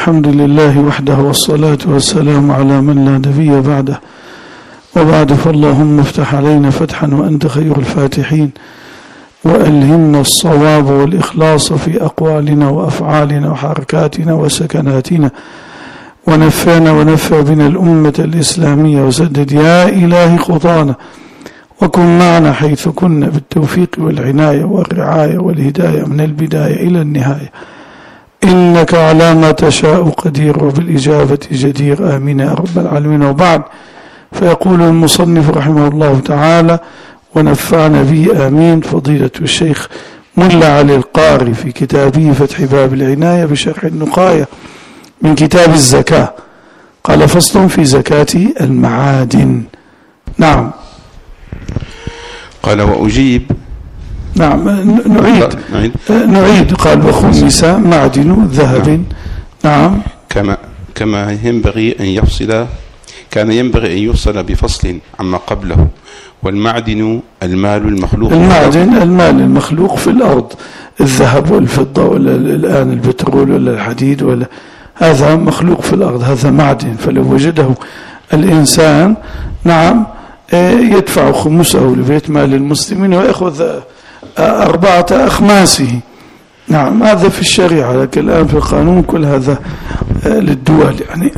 الحمد لله وحده والصلاة والسلام على من لا نبي بعده، وبعد فاللهم افتح علينا فتحا وأنت خير الفاتحين، وألهمنا الصواب والإخلاص في أقوالنا وأفعالنا وحركاتنا وسكناتنا، ونفعنا ونفع بنا الأمة الإسلامية، وسدد يا إلهي خطانا، وكن معنا حيث كنا بالتوفيق والعناية والرعاية والهداية من البداية إلى النهاية، إنك على ما تشاء قدير وبالإجابة جدير، آمين يا رب العالمين. وبعد، فيقول المصنف رحمه الله تعالى ونفعنا به آمين فضيلة الشيخ ملا علي القاري في كتابه فتح باب العناية بشرح النقاية من كتاب الزكاة، قال فصل في زكاة المعادن. نعم. قال وأجيب. نعم نعيد. قال وخمس معدن ذهب. نعم. كما ينبغي أن يفصل، كان ينبغي أن يفصل بفصل عما قبله. والمعدن المال المخلوق، المال المخلوق في الأرض، الذهب والفضة ولا الآن البترول ولا الحديد ولا، هذا مخلوق في الأرض، هذا معدن، فلو وجده الإنسان نعم يدفع خمسه لبيت مال المسلمين ويأخذ 4 أخماسه. نعم، هذا في الشريعة، لكن الآن في القانون كل هذا للدول، يعني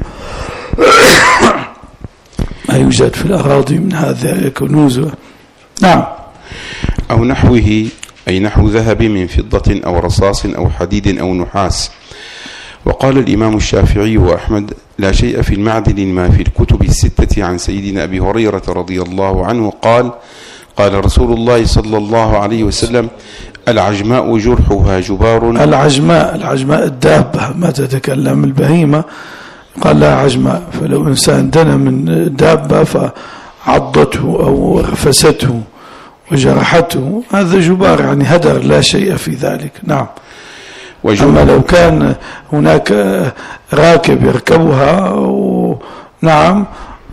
ما يوجد في الأراضي من هذا كنوز. نعم. أو نحوه، أي نحو ذهب من فضة أو رصاص أو حديد أو نحاس. وقال الإمام الشافعي وأحمد لا شيء في المعدن ما في الكتب الستة عن سيدنا أبي هريرة رضي الله عنه قال قال رسول الله صلى الله عليه وسلم العجماء جرحها جبار. العجماء الدابة، ما تتكلم البهيمة قال لا عجماء، فلو إنسان دنا من دابة فعضته أو رفسته وجرحته هذا جبار، يعني هدر، لا شيء في ذلك. نعم. أما لو كان هناك راكب يركبها نعم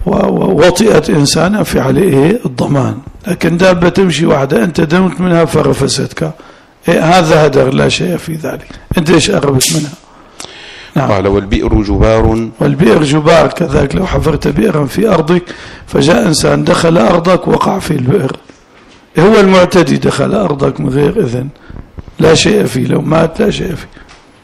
ووطئت إنسانا في عليه الضمان، لكن دابة تمشي واحدة أنت دمت منها فرفستك، هذا هدر، لا شيء في ذلك، أنت إيش قربت منها. نعم. قال والبئر جبار. والبئر جبار كذلك، لو حفرت بئرا في أرضك فجاء إنسان دخل أرضك وقع في البئر، هو المعتدي دخل أرضك من غير إذن، لا شيء فيه، لو مات لا شيء فيه،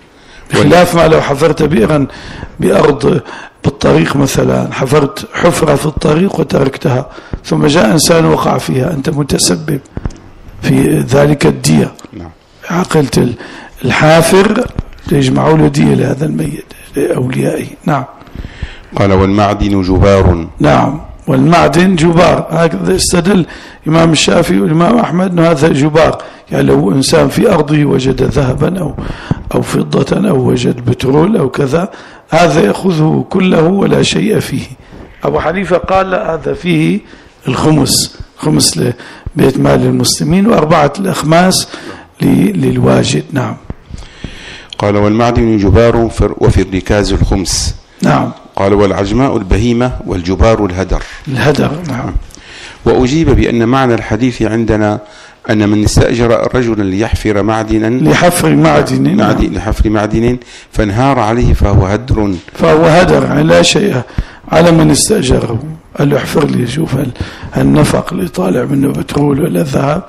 بخلاف ما لو حفرت بئرا بأرض بالطريق، مثلا حفرت حفرة في الطريق وتركتها ثم جاء إنسان وقع فيها، أنت متسبب في ذلك الدية. نعم. عقلت الحافر يجمعوا له دية لهذا الميت لأوليائه. نعم. قال والمعدن جبار. نعم، والمعدن جبار، هكذا استدل الإمام الشافعي والإمام أحمد أنه هذا جبار، يعني لو إنسان في أرضه وجد ذهبا أو فضة أو وجد بترول أو كذا، هذا يأخذه كله ولا شيء فيه. أبو حنيفة قال هذا فيه الخمس لبيت مال المسلمين، و4 الأخماس للواجد. نعم. قال والمعدن جبار وفي الركاز الخمس. نعم. قال والعجماء البهيمة والجبار الهدر. نعم. وأجيب بأن معنى الحديث عندنا أن من استأجر رجلا ليحفر معدنا لحفر معدن فانهار عليه فهو هدر، يعني لا شيء على من استأجره، قال له احفر لي، شوف النفق اللي طالع منه بترول ولا ذهب،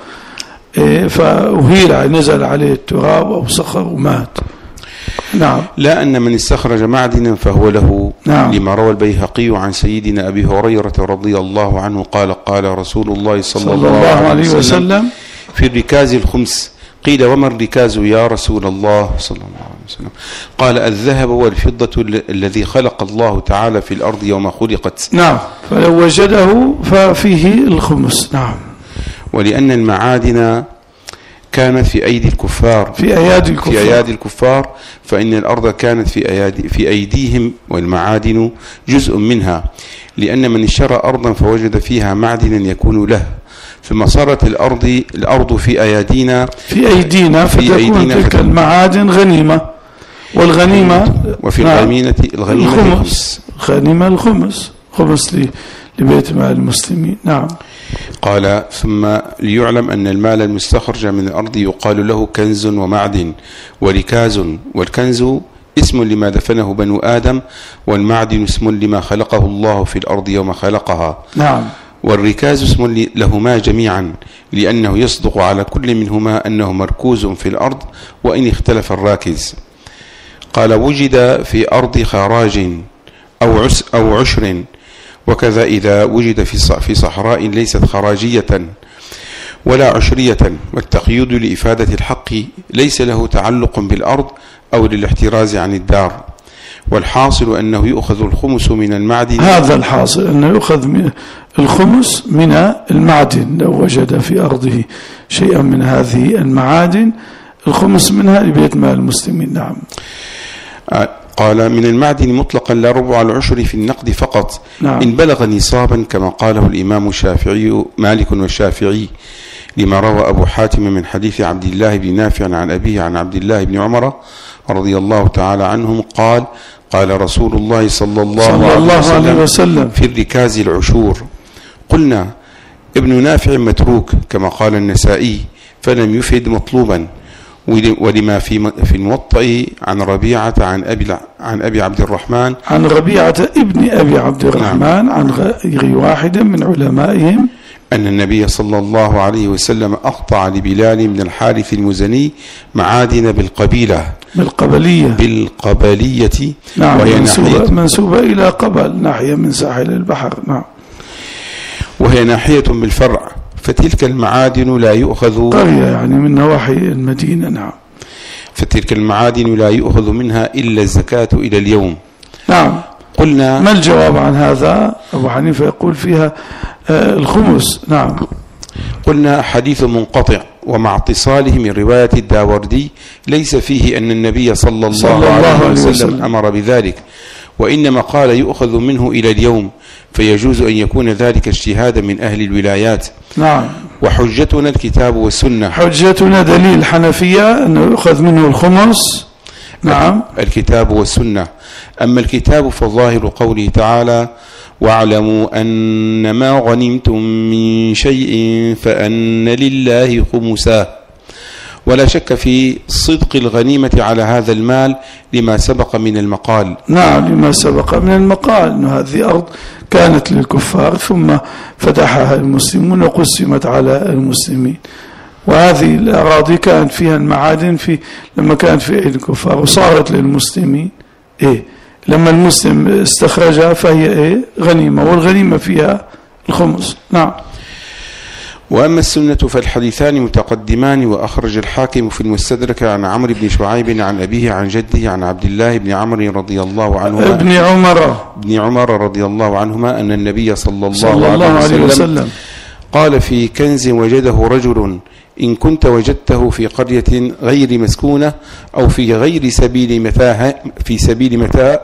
فأهيل نزل عليه التراب أو صخر ومات. نعم. لا أن من استخرج معدنا فهو له. نعم. لما روى البيهقي عن سيدنا أبي هريرة رضي الله عنه قال رسول الله صلى الله عليه وسلم في الركاز الخمس. قيل وما الركاز يا رسول الله صلى الله عليه وسلم؟ قال الذهب والفضة الذي خلق الله تعالى في الأرض يوم خلقت. نعم، فلو وجده ففيه الخمس. نعم. ولأن المعادن كانت في أيدي الكفار، في أيادي الكفار، فإن الأرض كانت في أيديهم، والمعادن جزء منها، لأن من اشترى أرضا فوجد فيها معدنا يكون له، ثم صارت الأرض في أيدينا فتكون تلك المعادن غنيمة، والغنيمة وفي الغنيمة الخمس لبيت مال المسلمين. نعم. قال ثم ليعلم أن المال المستخرج من الأرض يقال له كنز ومعدن وركاز، والكنز اسم لما دفنه بنو آدم، والمعدن اسم لما خلقه الله في الأرض يوم خلقها. نعم. والركاز اسم لهما جميعا، لأنه يصدق على كل منهما أنه مركوز في الأرض وإن اختلف الراكز. قال: وجد في أرض خراج أو عشر، وكذا إذا وجد في صحراء ليست خراجية ولا عشرية. والتقييد لإفادة الحق ليس له تعلق بالأرض أو للاحتراز عن الدار. والحاصل أنه يؤخذ الخمس من المعدن. هذا الحاصل أنه يؤخذ من الخمس من المعدن، لو وجد في أرضه شيئا من هذه المعادن الخمس منها لبيت مال المسلمين. نعم. قال: من المعدن مطلقا لا ربع العشر في النقد فقط. نعم. إن بلغ نصابا، كما قاله الإمام الشافعي مالك والشافعي، لما روى أبو حاتم من حديث عبد الله بن نافع عن أبيه عن عبد الله بن عمر رضي الله تعالى عنهم قال: قال رسول الله صلى الله عليه وسلم: في الركاز العشور. قلنا: ابن نافع متروك كما قال النسائي، فلم يفد مطلوبا. ولما في الموطأ عن ربيعة عن أبي عبد الرحمن، عن ربيعة ابن أبي عبد الرحمن، نعم، عن غير واحد من علمائهم، أن النبي صلى الله عليه وسلم أقطع لبلال بن الحارث المزني معادن بالقبلية، نعم، وهي منسوبة إلى قبل، ناحية من ساحل البحر. نعم. وهي ناحية بالفرع، فتلك المعادن لا يؤخذ، قرية يعني من نواحي المدينة. نعم. فتلك المعادن لا يؤخذ منها إلا الزكاة إلى اليوم. نعم. قلنا: ما الجواب عن هذا؟ أبو حنيفة يقول فيها الخمس. نعم. قلنا: حديث منقطع، ومع اتصاله من رواية الداوردي ليس فيه أن النبي صلى الله عليه وسلم أمر بذلك، وإنما قال يؤخذ منه إلى اليوم، فيجوز أن يكون ذلك اجتهادا من أهل الولايات. نعم. وحجتنا الكتاب والسنة. حجتنا دليل الحنفية أنه يؤخذ منه الخمس. نعم. الكتاب والسنة. أما الكتاب فظاهر قوله تعالى: واعلموا أن ما غنمتم من شيء فأن لله خمسه. ولا شك في صدق الغنيمة على هذا المال لما سبق من المقال. نعم، لما سبق من المقال أن هذه أرض كانت للكفار ثم فتحها المسلمون وقسمت على المسلمين، وهذه الأراضي كانت فيها المعادن لما كانت في أيدي الكفار وصارت للمسلمين. لما المسلم استخرجها فهي غنيمة، والغنيمة فيها الخمس. نعم. وأما السنة فالحديثان متقدمان. وأخرج الحاكم في المستدرك عن عمرو بن شعيب عن أبيه عن جده عن عبد الله بن عمرو رضي الله عنهما ابن عمر رضي الله عنهما أن النبي صلى الله عليه وسلم قال: في كنز وجده رجل: إن كنت وجدته في قرية غير مسكونة أو في غير سبيل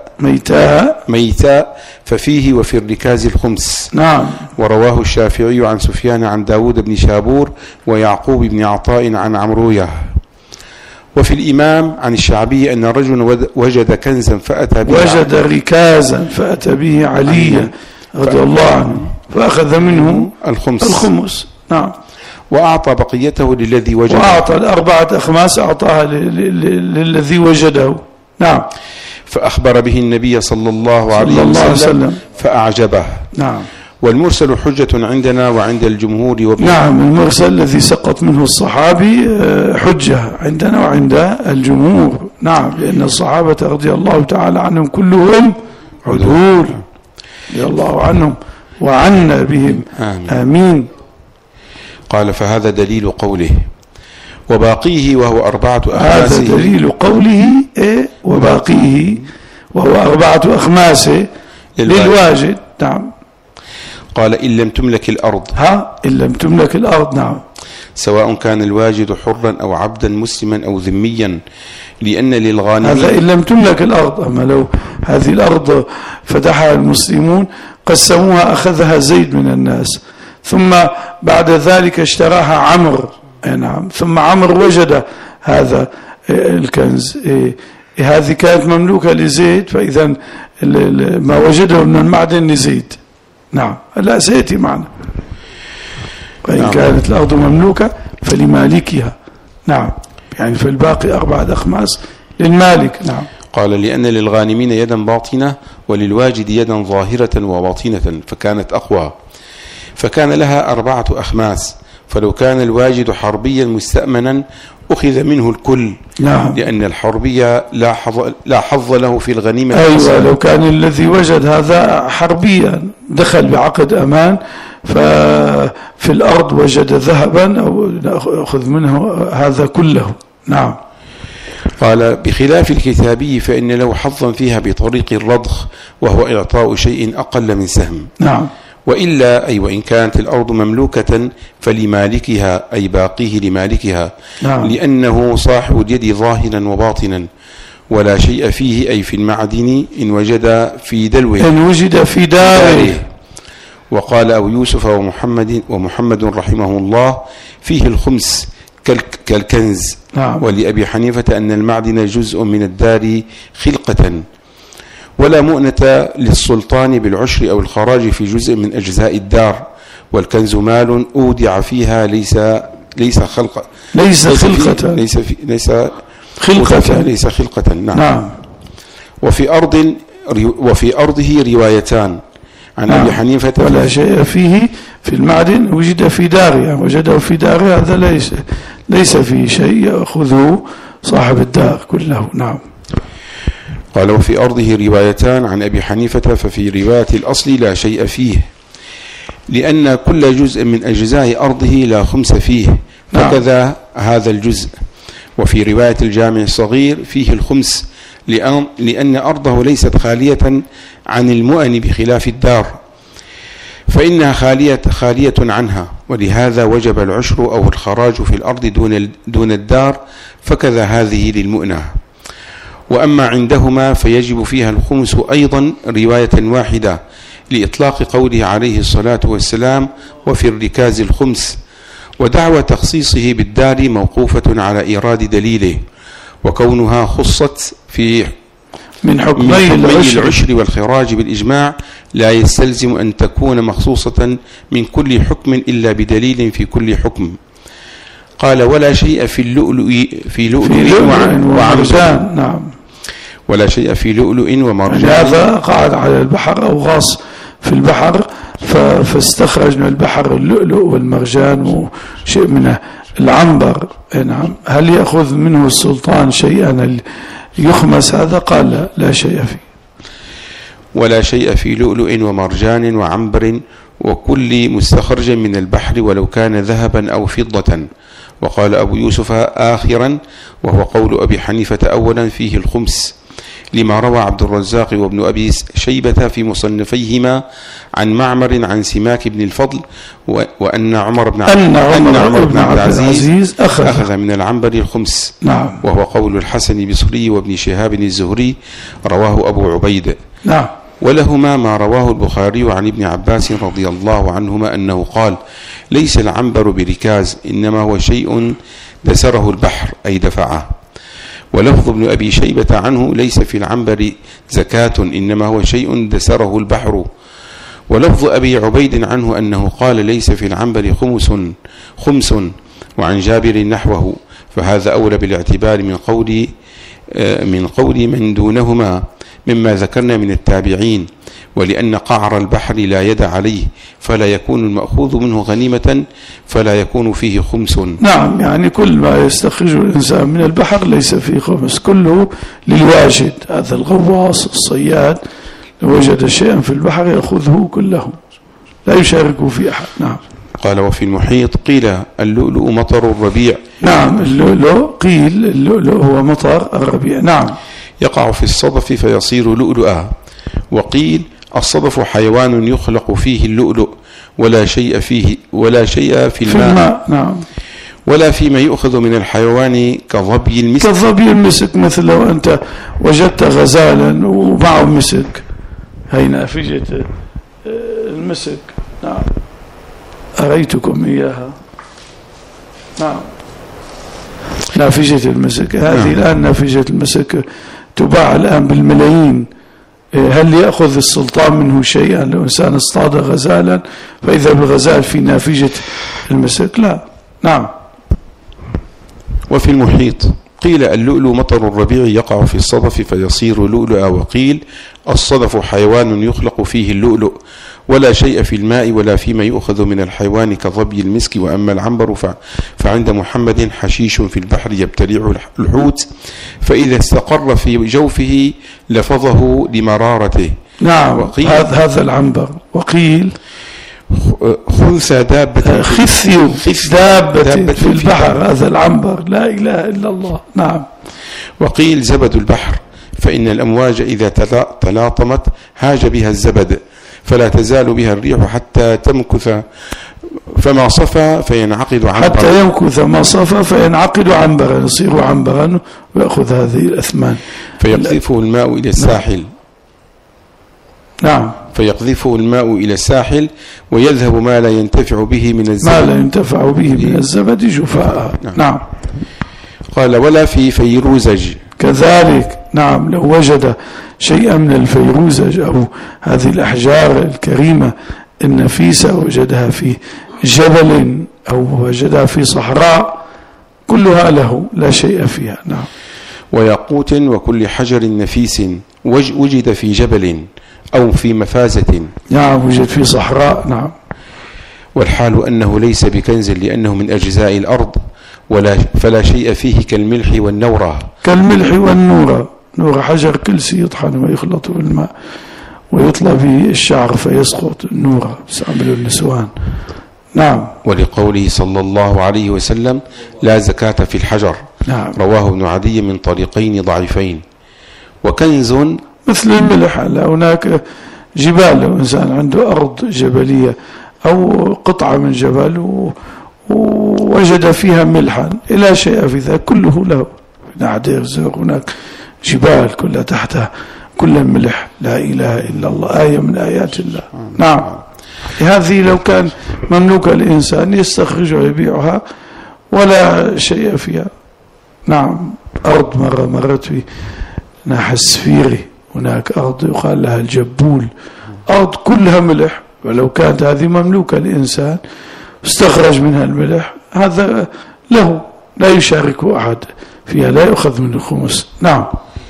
ميتاء ففيه وفي الركاز الخمس. نعم. ورواه الشافعي عن سفيان عن داود بن شابور ويعقوب بن عطاء عن عمروية. وفي الإمام عن الشعبي أن رجل وجد كنزا فأتى به، وجد ركازا فأتى به علي رضي الله عنه فأخذ منه الخمس. نعم. وأعطى بقيته للذي وجده، وأعطى 4 أخماس أعطاها للذي وجده. نعم. فأخبر به النبي صلى الله عليه وسلم فأعجبه. نعم. والمرسل حجة عندنا وعند الجمهور نعم، المرسل الذي سقط منه الصحابي حجة عندنا وعند الجمهور. نعم، لأن الصحابة رضي الله تعالى عنهم كلهم عدول رضي الله عنهم وعنا بهم. آمين. قال: فهذا دليل قوله. وباقيه وهو 4 أخماس. هذا دليل قوله وباقيه وهو 4 أخماس للواجد. نعم. قال: إن لم تملك الأرض. إن لم تملك الأرض. نعم. سواء كان الواجد حرا أو عبدا مسلما أو ذميا، لأن للغانم. هذا إن لم تملك الأرض. أما لو هذه الأرض فتحها المسلمون قسموها، أخذها زيد من الناس، ثم بعد ذلك اشتراها عمرو. نعم. ثم عمرو وجد هذا الكنز. هذه كانت مملوكة لزيد، فإذا ما وجده من المعدن لزيد. نعم. لا سيأتي معنا. وإن كانت الأرض مملوكة فلمالكها. نعم. يعني فالباقي 4 أخماس للمالك. نعم. قال لأن للغانمين يدا باطنة وللواجد يدا ظاهرة وباطنة فكانت أقوى، فكان لها 4 أخماس، فلو كان الواجد حربيا مستأمنا أخذ منه الكل. نعم. لأن الحربية لا حظ له في الغنيمة. أيوة، لو كان الذي وجد هذا حربيا دخل بعقد أمان ففي الأرض وجد ذهبا أو نأخذ منه هذا كله. نعم. قال بخلاف الكتابي فإن له حظا فيها بطريق الرضخ وهو إعطاء شيء أقل من سهم. نعم. وإلا أي وإن كانت الأرض مملوكة فلمالكها أي باقيه لمالكها. نعم. لأنه صاحب اليد ظاهرا وباطنا ولا شيء فيه أي في المعدن إن وجد في دلوه إن وجد في داره. وقال أبو يوسف ومحمد رحمه الله فيه الخمس كالكنز. نعم. ولأبي حنيفة أن المعدن جزء من الدار خلقة ولا مؤنة للسلطان بالعشر أو الخراج في جزء من أجزاء الدار، والكنز مال أودع فيها ليس خلقة. نعم. وفي أرضه روايتان عن أبي حنيفة ولا شيء فيه في المعدن وجد في داره، يعني وجده في داره هذا ليس فيه شيء يأخذه صاحب الدار كله. نعم. قال وفي أرضه روايتان عن أبي حنيفة ففي رواية الأصل لا شيء فيه لأن كل جزء من أجزاء أرضه لا خمس فيه، فكذا هذا الجزء. وفي رواية الجامع الصغير فيه الخمس لأن أرضه ليست خالية عن المؤن بخلاف الدار فإنها خالية عنها، ولهذا وجب العشر أو الخراج في الأرض دون الدار، فكذا هذه للمؤنة. وأما عندهما فيجب فيها الخمس أيضا رواية واحدة لإطلاق قوله عليه الصلاة والسلام وفي الركاز الخمس، ودعوى تخصيصه بالدار موقوفة على إيراد دليله، وكونها خصت في من حكمي العشر والخراج بالإجماع لا يستلزم أن تكون مخصوصة من كل حكم إلا بدليل في كل حكم. قال ولا شيء في لؤلؤ ومرجان. نعم. ولا شيء في لؤلؤ ومرجان. هذا قاعد على البحر أو غاص في البحر فاستخرج من البحر اللؤلؤ والمرجان وشيء من العنبر. نعم. هل يأخذ منه السلطان شيئا يخمس هذا؟ قال لا شيء فيه. ولا شيء في لؤلؤ ومرجان وعنبر وكل مستخرج من البحر ولو كان ذهبا أو فضة. وقال أبو يوسف آخرا وهو قول أبي حنيفة أولا فيه الخمس لما روى عبد الرزاق وابن أبي شيبة في مصنفيهما عن معمر عن سماك بن الفضل وأن عمر بن عبد العزيز أخذ من العنبر الخمس. نعم. وهو قول الحسن البصري وابن شهاب الزهري رواه أبو عبيد. نعم. ولهما ما رواه البخاري عن ابن عباس رضي الله عنهما أنه قال ليس العنبر بركاز إنما هو شيء دسره البحر أي دفعه. ولفظ ابن أبي شيبة عنه ليس في العنبر زكاة إنما هو شيء دسره البحر. ولفظ أبي عبيد عنه أنه قال ليس في العنبر خمس وعن جابر نحوه، فهذا أولى بالاعتبار من قول من دونهما مما ذكرنا من التابعين، ولأن قعر البحر لا يد عليه فلا يكون المأخوذ منه غنيمة فلا يكون فيه خمس. نعم. يعني كل ما يستخرجه الإنسان من البحر ليس فيه خمس، كله للواجد. هذا الغواص الصياد لو وجد شيئا في البحر يأخذه كله لا يشاركه في أحد. نعم. قال وفي المحيط قيل اللؤلؤ مطر الربيع. نعم. اللؤلؤ هو مطر الربيع. نعم. يقع في الصدف فيصير لؤلؤا. وقيل الصدف حيوان يخلق فيه اللؤلؤ ولا شيء في الماء. نعم. ولا فيما يؤخذ من الحيوان كظبي المسك مثل لو أنت وجدت غزالا ومعه مسك، هي نافجة المسك. نعم. أريتكم إياها. نعم. نافجة المسك هذه. الآن نافجة المسك تباع الآن بالملايين. هل يأخذ السلطان منه شيئا لو إنسان اصطاد غزالا فإذا بالغزال في نافجة المسك؟ لا. نعم. وفي المحيط قيل اللؤلؤ مطر الربيع يقع في الصدف فيصير لؤلؤا، وقيل الصدف حيوان يخلق فيه اللؤلؤ ولا شيء في الماء ولا فيما يؤخذ من الحيوان كظبي المسك، وأما العنبر فعند محمد حشيش في البحر يبتلع الحوت فإذا استقر في جوفه لفظه لمرارته. نعم هذا العنبر. وقيل خنثى دابة خثي دابة في البحر، هذا العنبر، لا إله إلا الله. نعم. وقيل زبد البحر، فإن الأمواج إذا تلاطمت هاج بها الزبد فلا تزال بها الريح حتى تمكث فما صفى فينعقد عنبرا، حتى يمكث ما صفى فينعقد عنبرا، يصير عنبرا ويأخذ هذه الأثمان. فيقذفه الماء إلى الساحل. نعم. فيقذفه الماء إلى الساحل ويذهب ما لا ينتفع به من الزبد، ما لا ينتفع به من الزبد جفاء. نعم. قال ولا في فيروزج كذلك. نعم. لو وجد شيئا من الفيروزج أو هذه الأحجار الكريمة النفيسة وجدها في جبل أو وجدها في صحراء كلها له لا شيء فيها. نعم. وياقوت وكل حجر نفيس وجد في جبل أو في مفازة. نعم. وجد في صحراء. نعم. والحال أنه ليس بكنز لأنه من أجزاء الأرض فلا شيء فيه كالملح والنورة. كالملح والنورة. نور حجر كلسي يطحن ويخلط بالماء ويطلى به الشعر فيسقط النورة، يستعملوا النسوان. نعم. ولقوله صلى الله عليه وسلم لا زكاة في الحجر. نعم. رواه ابن عدي من طريقين ضعيفين. وكنز مثل الملح. هناك جبال، لو إنسان عنده أرض جبلية أو قطعة من جبل ووجد فيها ملحا لا شيء في ذلك كله له. نعدير زوق هناك جبال كلها تحتها كل ملح، لا إله إلا الله، آية من آيات الله. نعم. هذه لو كان مملوكة الإنسان يستخرجها ويبيعها ولا شيء فيها. نعم. أرض مرت في ناحية السفيري، هناك أرض يقال لها الجبول، أرض كلها ملح، ولو كانت هذه مملوكة الإنسان استخرج منها الملح هذا له لا يشاركه أحد فيها، لا يؤخذ منه خمس. نعم.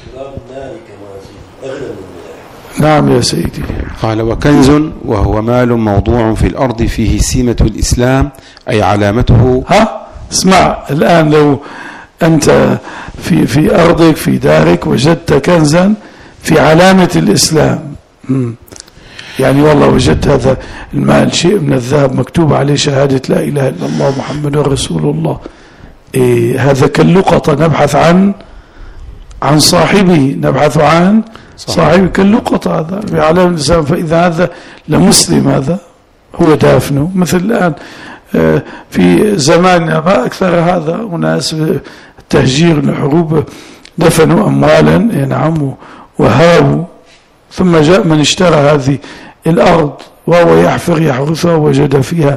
نعم يا سيدي. قال وكنز وهو مال موضوع في الأرض فيه سمة الإسلام أي علامته. اسمع الآن، لو أنت في أرضك في دارك وجدت كنزا في علامة الإسلام، يعني والله وجدت هذا المال شيء من الذهب مكتوب عليه شهادة لا إله إلا الله محمد رسول الله، هذا كاللقطة نبحث عن صاحبه، نبحث عن صاحبه كاللقطة، هذا في علامة الإسلام. فإذا هذا لمسلم هذا هو دافنه. مثل الآن في زماننا ما أكثر هذا، وناس تهجير الحروب دفنوا أموالا ينعموا وهابوا، ثم جاء من اشترى هذه الأرض وهو يحرثها وجد فيها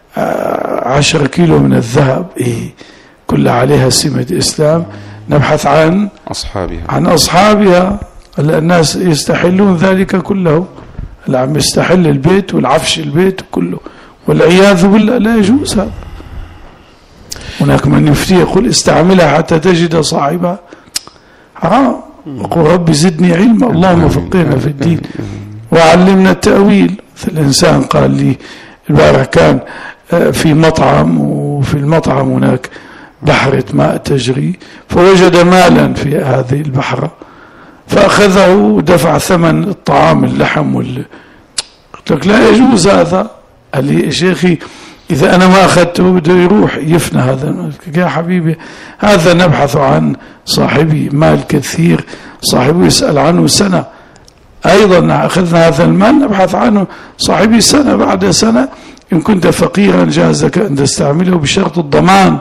10 كيلو من الذهب، كل عليها سمة الإسلام. نبحث عن أصحابها. الناس يستحلون ذلك كله، العم يستحل البيت والعفش البيت كله، والعياذ بالله لا يجوز هذا. هناك من يفتي يقول استعملها حتى تجد صاحبها، حرام. يقول ربي زدني علما، اللهم فقهنا في الدين وعلمنا التأويل. الإنسان قال لي البارح كان في مطعم، وفي المطعم هناك بحرة ماء تجري، فوجد مالا في هذه البحرة فأخذه ودفع ثمن الطعام اللحم قلت لك لا يجوز هذا. قال لي يا شيخي إذا أنا ما أخذته بده يروح يفنى هذا. يا حبيبي هذا نبحث عن صاحبي، مال كثير صاحبه يسأل عنه سنة، أيضا أخذنا هذا المال نبحث عنه صاحبي سنة بعد سنة. إن كنت فقيرا جازك أن تستعمله بشرط الضمان،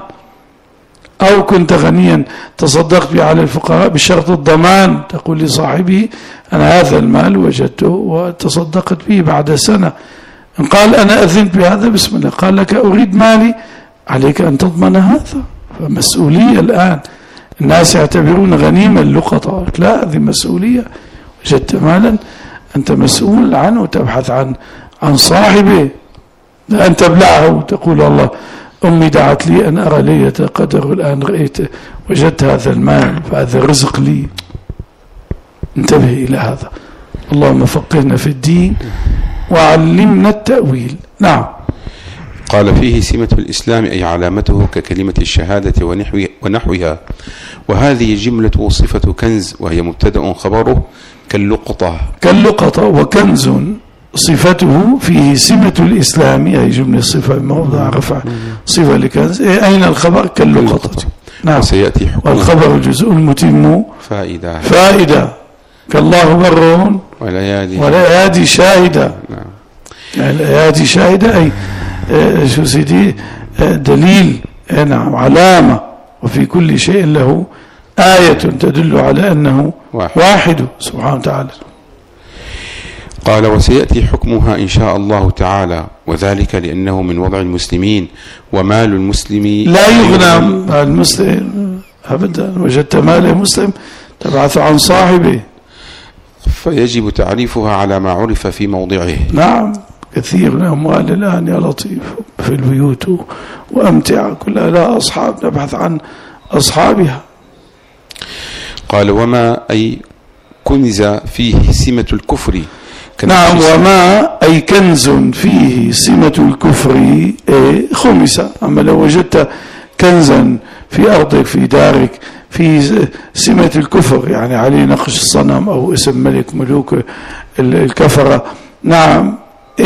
أو كنت غنيا تصدقت به على الفقراء بشرط الضمان، تقول لصاحبه أنا هذا المال وجدته وتصدقت به بعد سنة. إن قال أنا أذنت بهذا بسم الله، قال لك أريد مالي، عليك أن تضمن هذا. فمسؤولية الآن، الناس يعتبرون غنيمة اللقطة، لا، هذه مسؤولية. وجدت مالا أنت مسؤول عنه، تبحث عن صاحبه، لا أن تبلعه وتقول الله أمي دعت لي أن أرى ليلة قدر، الآن وجدت هذا المال، فهذا رزق لي. انتبه إلى هذا. اللهم فقهنا في الدين وعلمنا التأويل. نعم. قال فيه سمة الإسلام أي علامته ككلمة الشهادة ونحوها، وهذه جملة وصفة كنز، وهي مبتدأ خبره كاللقطة، وكنز صفته فيه سمة الإسلام أي جملة صفة موضع رفع صفة لكنز. أين الخبر؟ كاللقطة. نعم. وسيأتي حكم والخبر الجزء المتم فائدة كالله بر والأيادي شاهدة. نعم. يعني الأيادي شاهدة أي شو سيدي دليل، نعم، علامة، وفي كل شيء له آية تدل على أنه واحد سبحانه وتعالى. قال وسيأتي حكمها إن شاء الله تعالى، وذلك لأنه من وضع المسلمين، ومال المسلم لا يغنى المسلم أبدا. وجدت مال مسلم تبعث عن صاحبه، فيجب تعريفها على ما عرف في موضعه. نعم. كثير من الأموال الآن يا لطيف في البيوت وأمتعة كلها لا أصحاب، نبحث عن أصحابها. قال وما أي كنز فيه سمة الكفر. نعم. وما أي كنز فيه سمة الكفر خمسة. أما لو وجدت كنزا في أرضك في دارك في سمة الكفر، يعني عليه نقش الصنم أو اسم ملك ملوك الكفرة، نعم،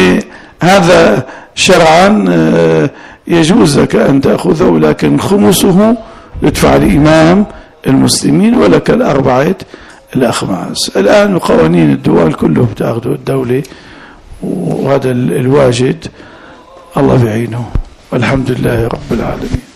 هذا شرعا يجوز لك أن تأخذه، لكن خمسه يدفع لإمام المسلمين ولك الأربعة الأخماس. الآن قوانين الدول كله بتأخذه الدولة، وهذا الواجد الله بعينه، والحمد لله رب العالمين.